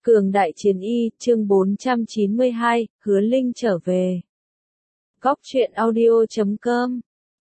Cường đại chiến y, chương 492, Hứa Linh trở về. Góc truyện audio.com.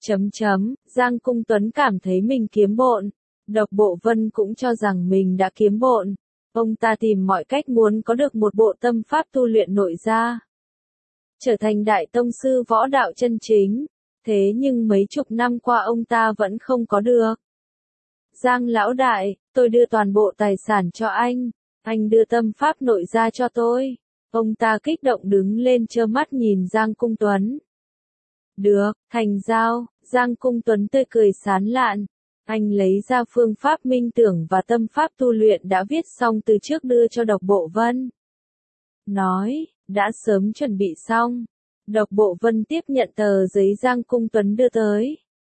Giang Cung Tuấn cảm thấy mình kiếm bộn. Độc Bộ Vân cũng cho rằng mình đã kiếm bộn. Ông ta tìm mọi cách muốn có được một bộ tâm pháp tu luyện nội gia. Trở thành đại tông sư võ đạo chân chính. Thế nhưng mấy chục năm qua ông ta vẫn không có được. Giang lão đại, tôi đưa toàn bộ tài sản cho anh. Anh đưa tâm pháp nội gia cho tôi. Ông ta kích động đứng lên trơ mắt nhìn Giang Cung Tuấn. Được, thành giao, Giang Cung Tuấn tươi cười sán lạn. Anh lấy ra phương pháp minh tưởng và tâm pháp tu luyện đã viết xong từ trước đưa cho Độc Bộ Vân. Nói, đã sớm chuẩn bị xong. Độc Bộ Vân tiếp nhận tờ giấy Giang Cung Tuấn đưa tới.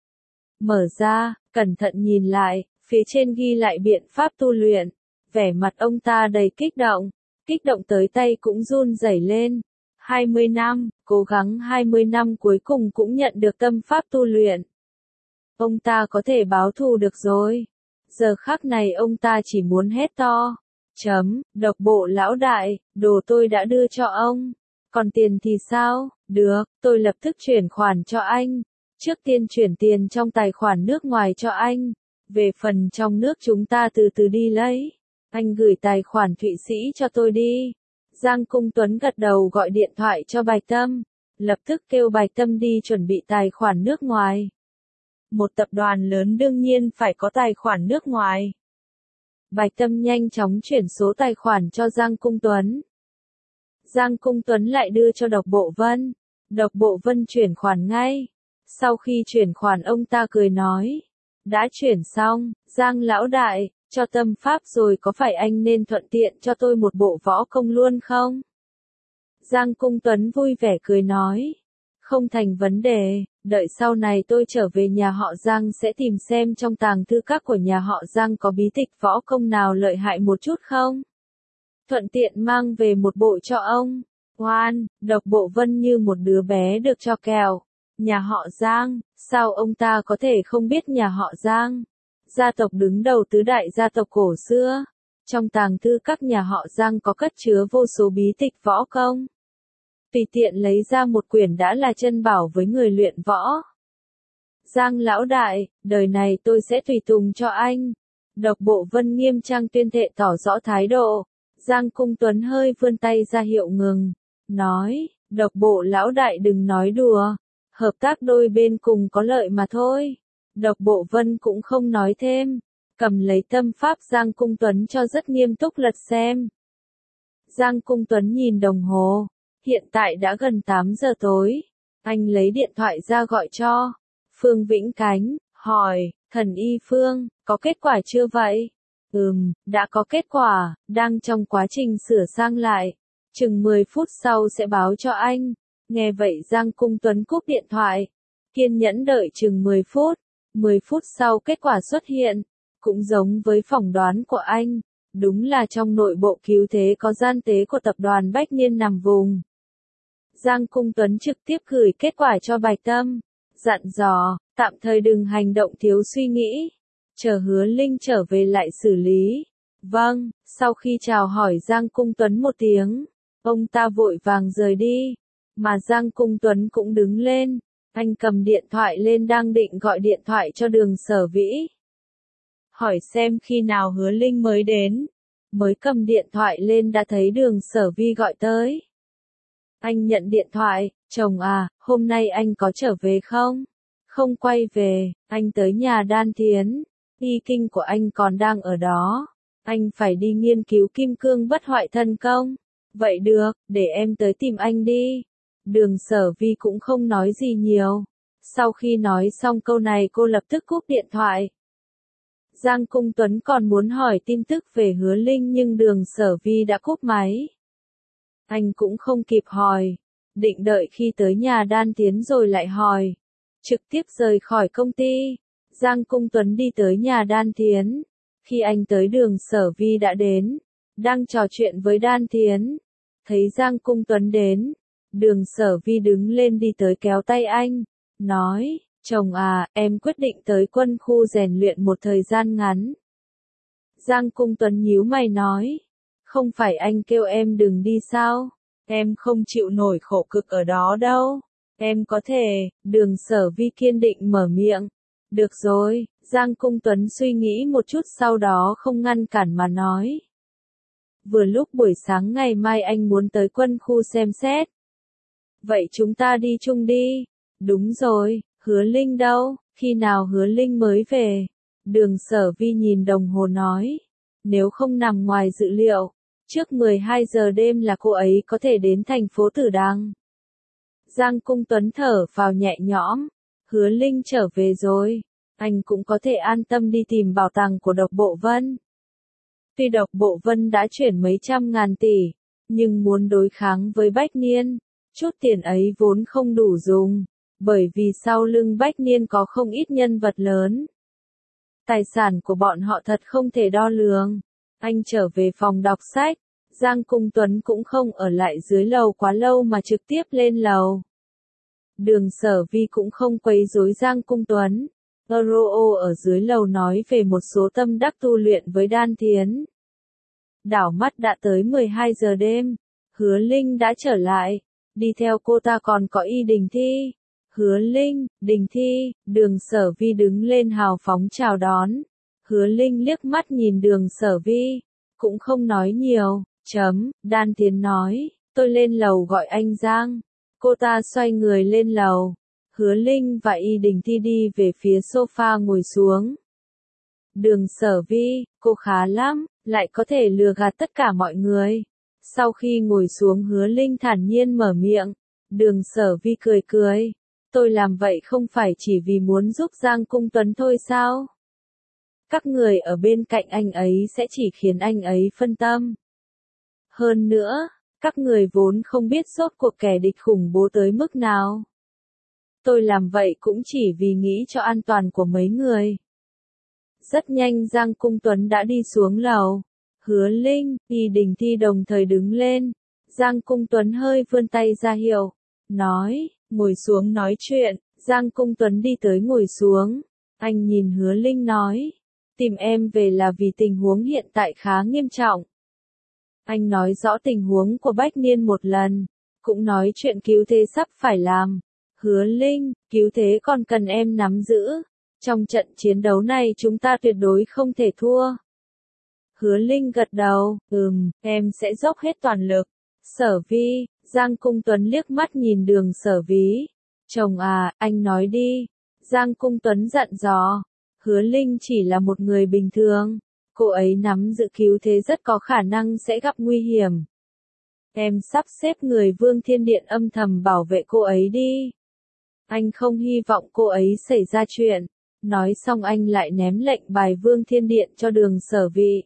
Mở ra, cẩn thận nhìn lại, phía trên ghi lại biện pháp tu luyện. Vẻ mặt ông ta đầy kích động tới tay cũng run rẩy lên. 20 năm, cố gắng 20 năm cuối cùng cũng nhận được tâm pháp tu luyện. Ông ta có thể báo thù được rồi. Giờ khắc này ông ta chỉ muốn hét to. Độc Bộ lão đại, đồ tôi đã đưa cho ông. Còn tiền thì sao? Được, tôi lập tức chuyển khoản cho anh. Trước tiên chuyển tiền trong tài khoản nước ngoài cho anh. Về phần trong nước chúng ta từ từ đi lấy. Anh gửi tài khoản Thụy Sĩ cho tôi đi. Giang Cung Tuấn gật đầu gọi điện thoại cho Bạch Tâm. Lập tức kêu Bạch Tâm đi chuẩn bị tài khoản nước ngoài. Một tập đoàn lớn đương nhiên phải có tài khoản nước ngoài. Bạch Tâm nhanh chóng chuyển số tài khoản cho Giang Cung Tuấn. Giang Cung Tuấn lại đưa cho Độc Bộ Vân. Độc Bộ Vân chuyển khoản ngay. Sau khi chuyển khoản ông ta cười nói. Đã chuyển xong, Giang lão đại, cho tâm pháp rồi có phải anh nên thuận tiện cho tôi một bộ võ công luôn không? Giang Cung Tuấn vui vẻ cười nói. Không thành vấn đề, đợi sau này tôi trở về nhà họ Giang sẽ tìm xem trong tàng thư các của nhà họ Giang có bí tịch võ công nào lợi hại một chút không? Thuận tiện mang về một bộ cho ông. Hoan, Độc Bộ Vân như một đứa bé được cho kẹo. Nhà họ Giang, sao ông ta có thể không biết nhà họ Giang? Gia tộc đứng đầu tứ đại gia tộc cổ xưa. Trong tàng thư các nhà họ Giang có cất chứa vô số bí tịch võ công. Tùy tiện lấy ra một quyển đã là chân bảo với người luyện võ. Giang lão đại, đời này tôi sẽ tùy tùng cho anh. Độc Bộ Vân nghiêm trang tuyên thệ tỏ rõ thái độ. Giang Cung Tuấn hơi vươn tay ra hiệu ngừng. Nói, Độc Bộ lão đại đừng nói đùa. Hợp tác đôi bên cùng có lợi mà thôi. Độc Bộ Vân cũng không nói thêm. Cầm lấy tâm pháp Giang Cung Tuấn cho rất nghiêm túc lật xem. Giang Cung Tuấn nhìn đồng hồ. Hiện tại đã gần 8 giờ tối. Anh lấy điện thoại ra gọi cho Phương Vĩnh Cánh, hỏi, thần y Phương, có kết quả chưa vậy? Đã có kết quả, đang trong quá trình sửa sang lại. Chừng 10 phút sau sẽ báo cho anh. Nghe vậy Giang Cung Tuấn cúp điện thoại. Kiên nhẫn đợi chừng 10 phút. 10 phút sau kết quả xuất hiện. Cũng giống với phỏng đoán của anh. Đúng là trong nội bộ cứu thế có gian tế của tập đoàn Bách Niên nằm vùng. Giang Cung Tuấn trực tiếp gửi kết quả cho Bạch Tâm. Dặn dò, tạm thời đừng hành động thiếu suy nghĩ. Chờ Hứa Linh trở về lại xử lý. Vâng, sau khi chào hỏi Giang Cung Tuấn một tiếng. Ông ta vội vàng rời đi. Mà Giang Cung Tuấn cũng đứng lên. Anh cầm điện thoại lên đang định gọi điện thoại cho Đường Sở Vĩ. Hỏi xem khi nào Hứa Linh mới đến. Mới cầm điện thoại lên đã thấy Đường Sở Vi gọi tới. Anh nhận điện thoại, chồng à, hôm nay anh có trở về không? Không quay về, anh tới nhà Đan Thiến. Y kinh của anh còn đang ở đó. Anh phải đi nghiên cứu kim cương bất hoại thân công. Vậy được, để em tới tìm anh đi. Đường Sở Vi cũng không nói gì nhiều. Sau khi nói xong câu này cô lập tức cúp điện thoại. Giang Cung Tuấn còn muốn hỏi tin tức về Hứa Linh nhưng Đường Sở Vi đã cúp máy. Anh cũng không kịp hỏi. Định đợi khi tới nhà Đan Tiến rồi lại hỏi. Trực tiếp rời khỏi công ty. Giang Cung Tuấn đi tới nhà Đan Tiến. Khi anh tới Đường Sở Vi đã đến. Đang trò chuyện với Đan Tiến. Thấy Giang Cung Tuấn đến. Đường Sở Vi đứng lên đi tới kéo tay anh. Nói, chồng à, em quyết định tới quân khu rèn luyện một thời gian ngắn. Giang Cung Tuấn nhíu mày nói. Không phải anh kêu em đừng đi sao? Em không chịu nổi khổ cực ở đó đâu. Em có thể, Đường Sở Vi kiên định mở miệng. Được rồi, Giang Cung Tuấn suy nghĩ một chút sau đó không ngăn cản mà nói. Vừa lúc buổi sáng ngày mai anh muốn tới quân khu xem xét. Vậy chúng ta đi chung đi. Đúng rồi, Hứa Linh đâu, khi nào Hứa Linh mới về? Đường Sở Vi nhìn đồng hồ nói. Nếu không nằm ngoài dự liệu, trước 12 giờ đêm là cô ấy có thể đến thành phố Tử Đằng. Giang Cung Tuấn thở vào nhẹ nhõm. Hứa Linh trở về rồi. Anh cũng có thể an tâm đi tìm bảo tàng của Độc Bộ Vân. Tuy Độc Bộ Vân đã chuyển mấy trăm ngàn tỷ, nhưng muốn đối kháng với Bách Niên, chút tiền ấy vốn không đủ dùng, bởi vì sau lưng Bách Niên có không ít nhân vật lớn. Tài sản của bọn họ thật không thể đo lường. Anh trở về phòng đọc sách, Giang Cung Tuấn cũng không ở lại dưới lầu quá lâu mà trực tiếp lên lầu. Đường Sở Vi cũng không quấy rối Giang Cung Tuấn. Roo ở dưới lầu nói về một số tâm đắc tu luyện với Đan Thiến. Đảo mắt đã tới 12 giờ đêm, Hứa Linh đã trở lại, đi theo cô ta còn có Y Đình Thi. Hứa Linh, Đình Thi, Đường Sở Vi đứng lên hào phóng chào đón. Hứa Linh liếc mắt nhìn Đường Sở Vi, cũng không nói nhiều. Đan Thiến nói, tôi lên lầu gọi anh Giang. Cô ta xoay người lên lầu. Hứa Linh và Y Đình Thi đi về phía sofa ngồi xuống. Đường Sở Vi, cô khá lắm, lại có thể lừa gạt tất cả mọi người. Sau khi ngồi xuống Hứa Linh thản nhiên mở miệng. Đường Sở Vi cười cười. Tôi làm vậy không phải chỉ vì muốn giúp Giang Cung Tuấn thôi sao? Các người ở bên cạnh anh ấy sẽ chỉ khiến anh ấy phân tâm. Hơn nữa, các người vốn không biết rốt cuộc kẻ địch khủng bố tới mức nào. Tôi làm vậy cũng chỉ vì nghĩ cho an toàn của mấy người. Rất nhanh Giang Cung Tuấn đã đi xuống lầu. Hứa Linh, Y Đình Thi đồng thời đứng lên. Giang Cung Tuấn hơi vươn tay ra hiệu. Nói, ngồi xuống nói chuyện. Giang Cung Tuấn đi tới ngồi xuống. Anh nhìn Hứa Linh nói. Tìm em về là vì tình huống hiện tại khá nghiêm trọng. Anh nói rõ tình huống của Bách Niên một lần. Cũng nói chuyện cứu thế sắp phải làm. Hứa Linh, cứu thế còn cần em nắm giữ. Trong trận chiến đấu này chúng ta tuyệt đối không thể thua. Hứa Linh gật đầu, em sẽ dốc hết toàn lực. Sở Vi, Giang Cung Tuấn liếc mắt nhìn Đường Sở Vi. Chồng à, anh nói đi. Giang Cung Tuấn dặn dò. Hứa Linh chỉ là một người bình thường. Cô ấy nắm giữ cứu thế rất có khả năng sẽ gặp nguy hiểm. Em sắp xếp người Vương Thiên Điện âm thầm bảo vệ cô ấy đi. Anh không hy vọng cô ấy xảy ra chuyện. Nói xong anh lại ném lệnh bài Vương Thiên Điện cho Đường Sở Vi.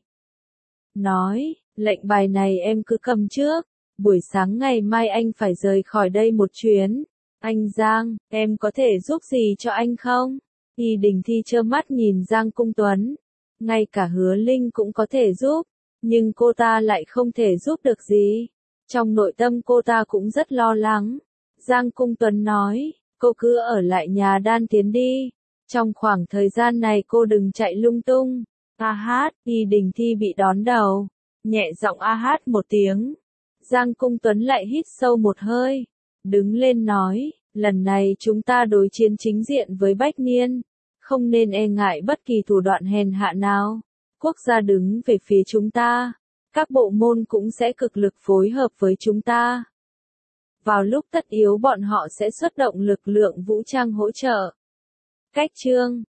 Nói, lệnh bài này em cứ cầm trước. Buổi sáng ngày mai anh phải rời khỏi đây một chuyến. Anh Giang, em có thể giúp gì cho anh không? Y Đình Thi trơ mắt nhìn Giang Cung Tuấn. Ngay cả Hứa Linh cũng có thể giúp. Nhưng cô ta lại không thể giúp được gì. Trong nội tâm cô ta cũng rất lo lắng. Giang Cung Tuấn nói, cô cứ ở lại nhà Đan Tiến đi. Trong khoảng thời gian này cô đừng chạy lung tung. A hát, Y Đình Thi bị đón đầu. Nhẹ giọng a hát một tiếng. Giang Cung Tuấn lại hít sâu một hơi. Đứng lên nói, lần này chúng ta đối chiến chính diện với Bách Niên. Không nên e ngại bất kỳ thủ đoạn hèn hạ nào. Quốc gia đứng về phía chúng ta. Các bộ môn cũng sẽ cực lực phối hợp với chúng ta. Vào lúc tất yếu bọn họ sẽ xuất động lực lượng vũ trang hỗ trợ. Cách chương